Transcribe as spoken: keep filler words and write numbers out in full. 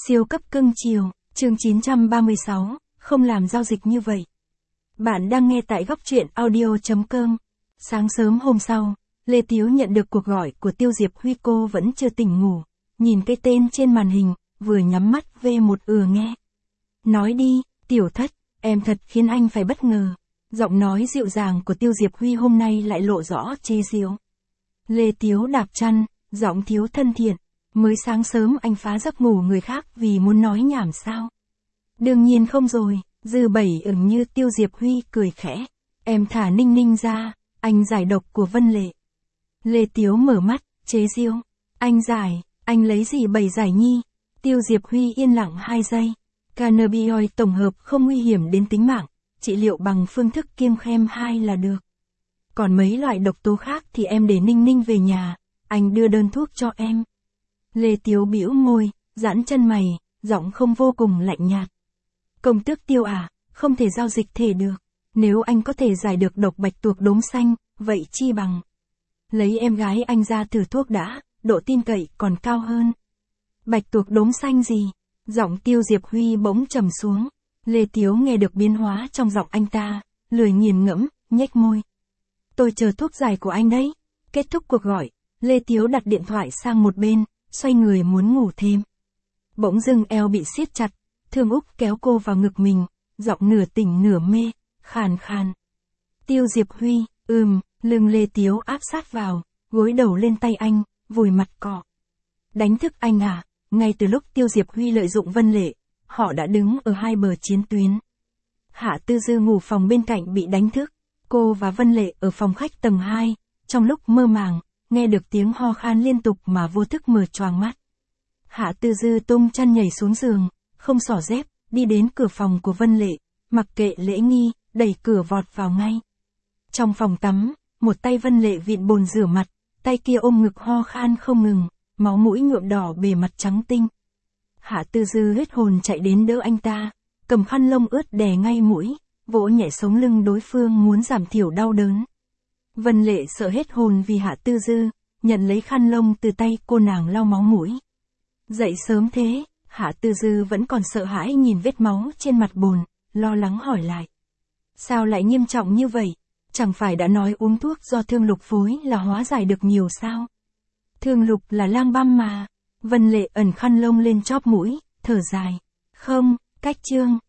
Siêu cấp cưng chiều, chương chín trăm ba mươi sáu, không làm giao dịch như vậy. Bạn đang nghe tại góc truyện audio chấm com. Sáng sớm hôm sau, Lê Tiếu nhận được cuộc gọi của Tiêu Diệp Huy, cô vẫn chưa tỉnh ngủ. Nhìn cái tên trên màn hình, vừa nhắm mắt về một ừa nghe. Nói đi, Tiểu Thất, em thật khiến anh phải bất ngờ. Giọng nói dịu dàng của Tiêu Diệp Huy hôm nay lại lộ rõ chế giễu. Lê Tiếu đạp chăn, giọng thiếu thân thiện. Mới sáng sớm anh phá giấc ngủ người khác vì muốn nói nhảm sao? Đương nhiên không rồi, dư bảy ửng như Tiêu Diệp Huy cười khẽ. Em thả Ninh Ninh ra, anh giải độc của Vân Lệ. Lê Tiếu mở mắt, chế giễu. Anh giải, anh lấy gì bày giải nhi? Tiêu Diệp Huy yên lặng hai giây. Cannabinoid tổng hợp không nguy hiểm đến tính mạng, trị liệu bằng phương thức kiêng khem hai là được. Còn mấy loại độc tố khác thì em để Ninh Ninh về nhà, anh đưa đơn thuốc cho em. Lê Tiếu bĩu môi, giãn chân mày, giọng không vô cùng lạnh nhạt. Công tước Tiêu à, không thể giao dịch thể được. Nếu anh có thể giải được độc bạch tuộc đốm xanh, vậy chi bằng. Lấy em gái anh ra thử thuốc đã, độ tin cậy còn cao hơn. Bạch tuộc đốm xanh gì? Giọng Tiêu Diệp Huy bỗng trầm xuống. Lê Tiếu nghe được biến hóa trong giọng anh ta, lười nghiền ngẫm, nhếch môi. Tôi chờ thuốc giải của anh đấy. Kết thúc cuộc gọi, Lê Tiếu đặt điện thoại sang một bên, xoay người muốn ngủ thêm. Bỗng dưng eo bị siết chặt, Thương Úc kéo cô vào ngực mình, giọng nửa tỉnh nửa mê, khàn khàn. Tiêu Diệp Huy, ừm, lưng Lê Tiếu áp sát vào, gối đầu lên tay anh, vùi mặt cọ. Đánh thức anh à? Ngay từ lúc Tiêu Diệp Huy lợi dụng Vân Lệ, họ đã đứng ở hai bờ chiến tuyến. Hạ Tư Dư ngủ phòng bên cạnh bị đánh thức, cô và Vân Lệ ở phòng khách tầng hai, trong lúc mơ màng, nghe được tiếng ho khan liên tục mà vô thức mở choàng mắt. Hạ Tư Dư tung chân nhảy xuống giường, không xỏ dép, đi đến cửa phòng của Vân Lệ, mặc kệ lễ nghi, đẩy cửa vọt vào ngay. Trong phòng tắm, một tay Vân Lệ vịn bồn rửa mặt, tay kia ôm ngực ho khan không ngừng, máu mũi nhuộm đỏ bề mặt trắng tinh. Hạ Tư Dư hết hồn chạy đến đỡ anh ta, cầm khăn lông ướt đè ngay mũi, vỗ nhẹ sống lưng đối phương muốn giảm thiểu đau đớn. Vân Lệ sợ hết hồn vì Hạ Tư Dư, nhận lấy khăn lông từ tay cô nàng lau máu mũi. Dậy sớm thế, Hạ Tư Dư vẫn còn sợ hãi nhìn vết máu trên mặt bồn, lo lắng hỏi lại. Sao lại nghiêm trọng như vậy? Chẳng phải đã nói uống thuốc do Thương Lục phối là hóa giải được nhiều sao? Thương Lục là lang băm mà. Vân Lệ ẩn khăn lông lên chóp mũi, thở dài. Không, cách chương,